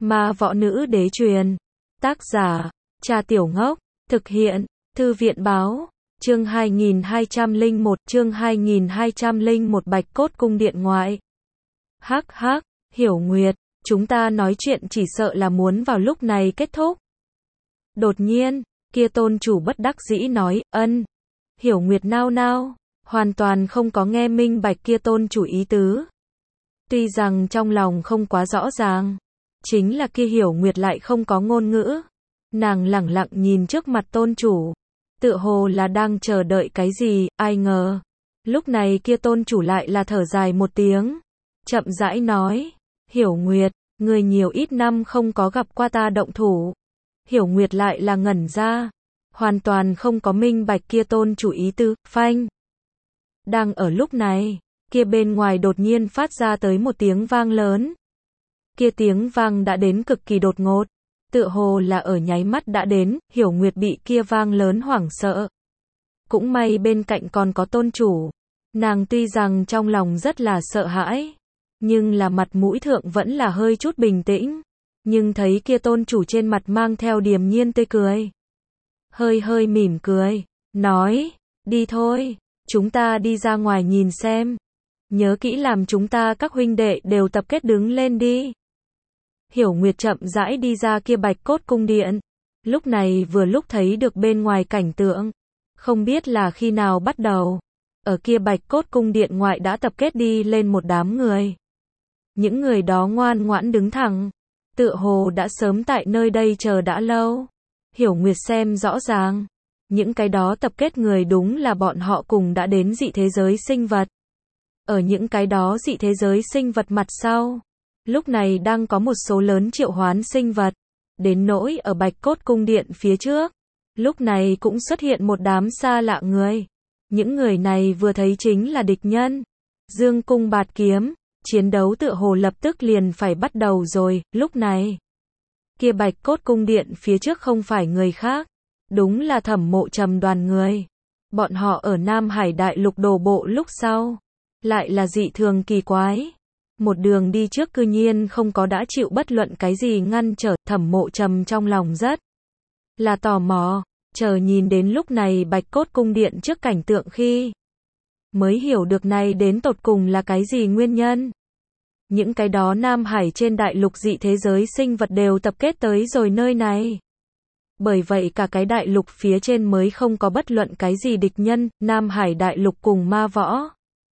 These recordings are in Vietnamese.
Ma võ nữ đế truyền. Tác giả, Trà Tiểu Ngốc. Thực hiện, Thư viện báo. Chương 2201, chương 2201 Bạch Cốt Cung điện ngoại. Hắc hắc, Hiểu Nguyệt, chúng ta nói chuyện chỉ sợ là muốn vào lúc này kết thúc. Đột nhiên, kia tôn chủ bất đắc dĩ nói, Hiểu Nguyệt nao nao, hoàn toàn không có nghe minh bạch kia tôn chủ ý tứ. Tuy rằng trong lòng không quá rõ ràng, chính là kia Hiểu Nguyệt lại không có ngôn ngữ. Nàng lẳng lặng nhìn trước mặt tôn chủ, tựa hồ là đang chờ đợi cái gì, ai ngờ. Lúc này kia tôn chủ lại là thở dài một tiếng, chậm rãi nói, Hiểu Nguyệt, người nhiều ít năm không có gặp qua ta động thủ. Hiểu Nguyệt lại là ngẩn ra, hoàn toàn không có minh bạch kia tôn chủ ý tứ, phanh. Đang ở lúc này, kia bên ngoài đột nhiên phát ra tới một tiếng vang lớn. Kia tiếng vang đã đến cực kỳ đột ngột, tựa hồ là ở nháy mắt đã đến, Hiểu Nguyệt bị kia vang lớn hoảng sợ. Cũng may bên cạnh còn có tôn chủ, nàng tuy rằng trong lòng rất là sợ hãi, nhưng là mặt mũi thượng vẫn là hơi chút bình tĩnh, nhưng thấy kia tôn chủ trên mặt mang theo điềm nhiên tươi cười. Hơi hơi mỉm cười, nói, đi thôi, chúng ta đi ra ngoài nhìn xem. Nhớ kỹ làm chúng ta các huynh đệ đều tập kết đứng lên đi. Hiểu Nguyệt chậm rãi đi ra kia Bạch Cốt Cung điện. Lúc này vừa lúc thấy được bên ngoài cảnh tượng. Không biết là khi nào bắt đầu. Ở kia Bạch Cốt Cung điện ngoại đã tập kết đi lên một đám người. Những người đó ngoan ngoãn đứng thẳng. Tựa hồ đã sớm tại nơi đây chờ đã lâu. Hiểu Nguyệt xem rõ ràng. Những cái đó tập kết người đúng là bọn họ cùng đã đến dị thế giới sinh vật. Ở những cái đó dị thế giới sinh vật mặt sau, lúc này đang có một số lớn triệu hoán sinh vật, đến nỗi ở Bạch Cốt Cung điện phía trước, lúc này cũng xuất hiện một đám xa lạ người. Những người này vừa thấy chính là địch nhân. Dương cung bạt kiếm, chiến đấu tựa hồ lập tức liền phải bắt đầu rồi, lúc này. Kia Bạch Cốt Cung điện phía trước không phải người khác, đúng là Thẩm Mộ Trầm đoàn người. Bọn họ ở Nam Hải Đại Lục đổ bộ lúc sau, lại là dị thường kỳ quái. Một đường đi trước cư nhiên không có đã chịu bất luận cái gì ngăn trở. Thẩm Mộ Trầm trong lòng rất là tò mò, chờ nhìn đến lúc này Bạch Cốt Cung điện trước cảnh tượng khi mới hiểu được này đến tột cùng là cái gì nguyên nhân. Những cái đó Nam Hải trên đại lục dị thế giới sinh vật đều tập kết tới rồi nơi này. Bởi vậy cả cái đại lục phía trên mới không có bất luận cái gì địch nhân. Nam Hải đại lục cùng ma võ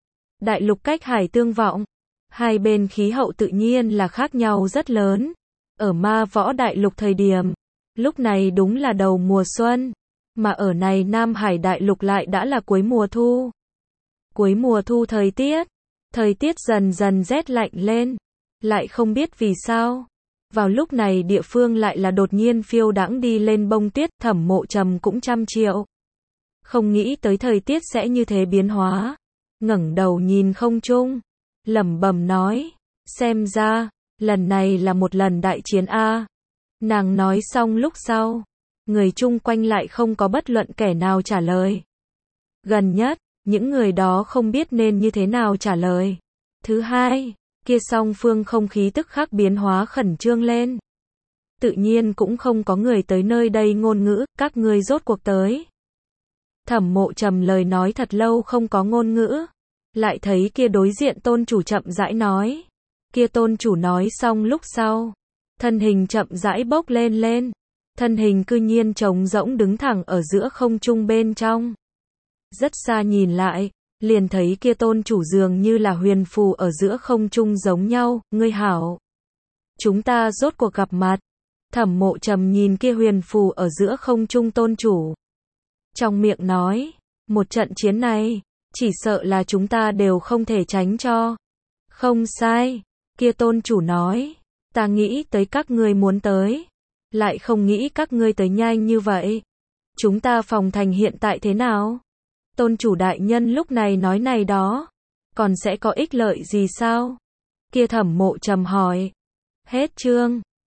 đại lục cách hải tương vọng, hai bên khí hậu tự nhiên là khác nhau rất lớn. Ở ma võ đại lục thời điểm, lúc này đúng là đầu mùa xuân, mà ở này Nam Hải đại lục lại đã là cuối mùa thu. Cuối mùa thu thời tiết dần dần rét lạnh lên, lại không biết vì sao. Vào lúc này địa phương lại là đột nhiên phiêu đãng đi lên bông tuyết. Thẩm Mộ Trầm cũng trăm triệu không nghĩ tới thời tiết sẽ như thế biến hóa. Ngẩng đầu nhìn không trung, lẩm bẩm nói, xem ra, lần này là một lần đại chiến a. Nàng nói xong lúc sau, người chung quanh lại không có bất luận kẻ nào trả lời. Gần nhất, những người đó không biết nên như thế nào trả lời. Thứ hai, kia song phương không khí tức khắc biến hóa khẩn trương lên. Tự nhiên cũng không có người tới nơi đây ngôn ngữ, các ngươi rốt cuộc tới. Thẩm Mộ Trầm lời nói thật lâu không có ngôn ngữ, lại thấy kia đối diện tôn chủ chậm rãi nói. Kia tôn chủ nói xong lúc sau, thân hình chậm rãi bốc lên, thân hình cư nhiên trống rỗng đứng thẳng ở giữa không trung bên trong. Rất xa nhìn lại, liền thấy kia tôn chủ dường như là huyền phù ở giữa không trung giống nhau. Ngươi hảo, chúng ta rốt cuộc gặp mặt. Thẩm Mộ Trầm nhìn kia huyền phù ở giữa không trung tôn chủ, trong miệng nói, một trận chiến này, chỉ sợ là chúng ta đều không thể tránh cho. Không sai, kia tôn chủ nói, ta nghĩ tới các ngươi muốn tới, lại không nghĩ các ngươi tới nhanh như vậy. Chúng ta phòng thành hiện tại thế nào? Tôn chủ đại nhân lúc này nói này đó, còn sẽ có ích lợi gì sao? Kia Thẩm Mộ Trầm hỏi. Hết chương.